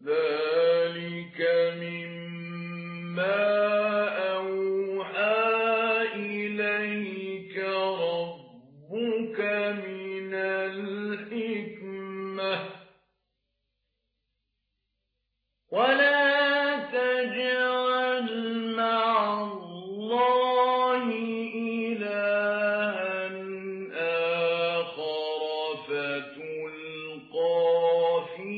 ذلك مما أوحى إليك ربك من الحكمة ولا تجعل مع الله إلها آخر فتلقى في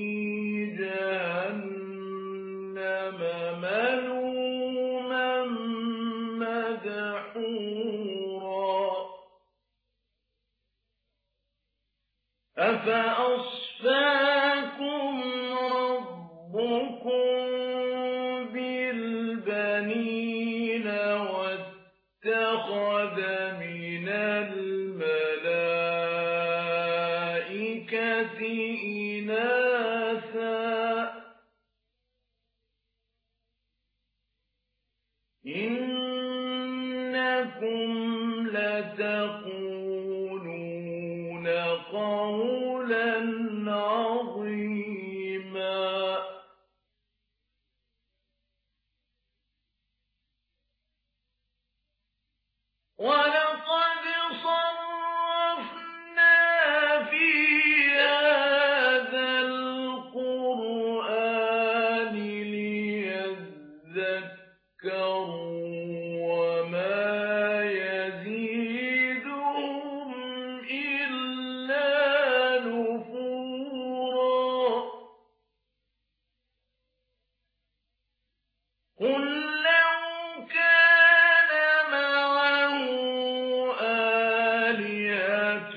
جهنم ملوما مدحورا أفأصفاكم ربكم بالبنين واتخذ من الملائكة إناثا إنكم لتقولون قولا عظيما ولقد صرفنا في هذا القرآن ليذكروا وما يزيدهم إلا نفورا قل لو كان معه آلهة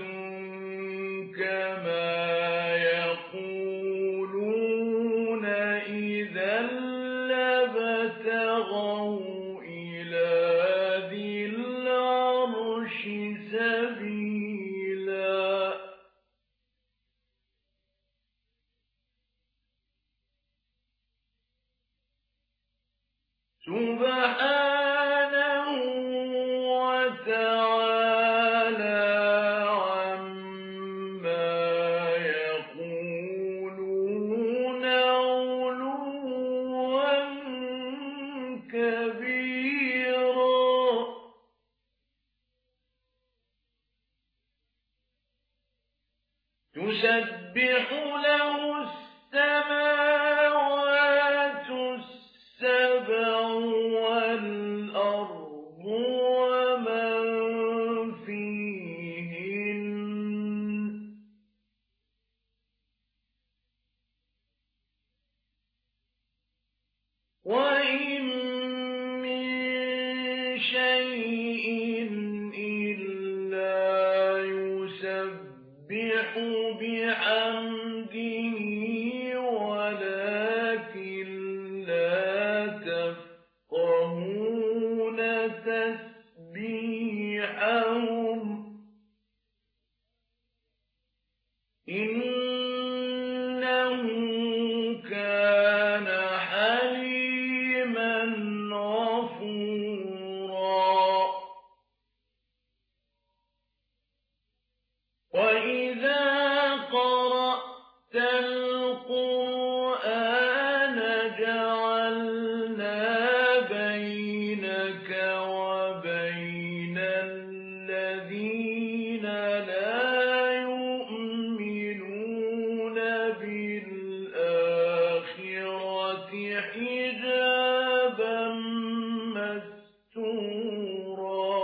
كما يقولون إذا لابتغوا إلى ذي العرش سبيلا سبحانه وتعالى عما يقولون علوا كبيرا تسبح له السماوات السبع والأرض ومن فيهن وإن من شيء إلا يسبح بحمده ولكن لا تفقهون تسبيحهم إنه كان حليما غفورا وإذا قرأت القرآن جعلنا بينك وبين الذين لا يؤمنون بالآخرة حجابا مستورا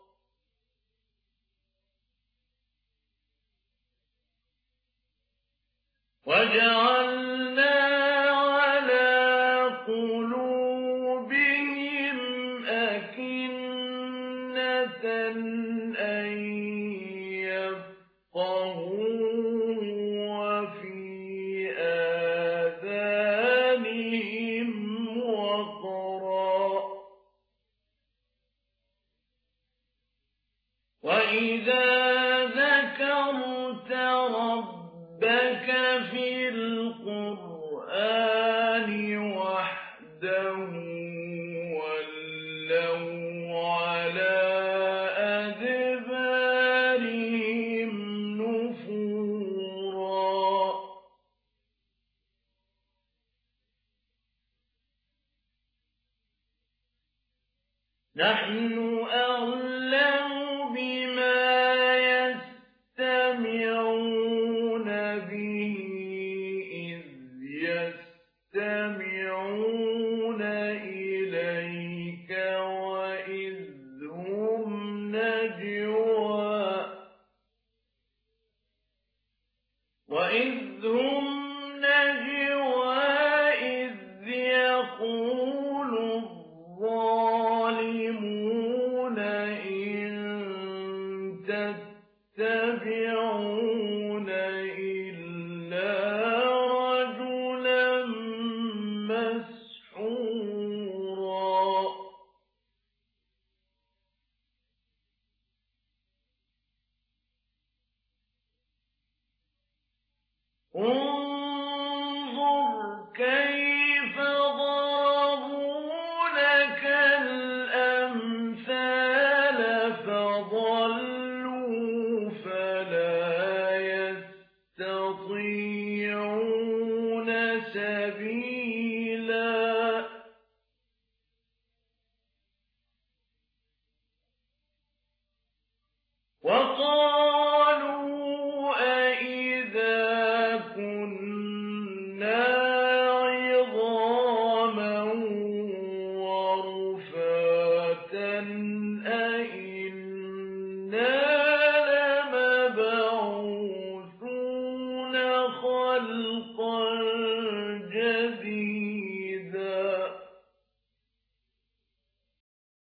وجعلنا على قلوبهم أكنة أن يفقهوه وفي آذانهم وقرا وإذا ذكرت ربك في القرآن وحده ولوا على أدبارهم نفورا نحن أعلم بما يستمعون به إذ يستمعون إليك وإذ هم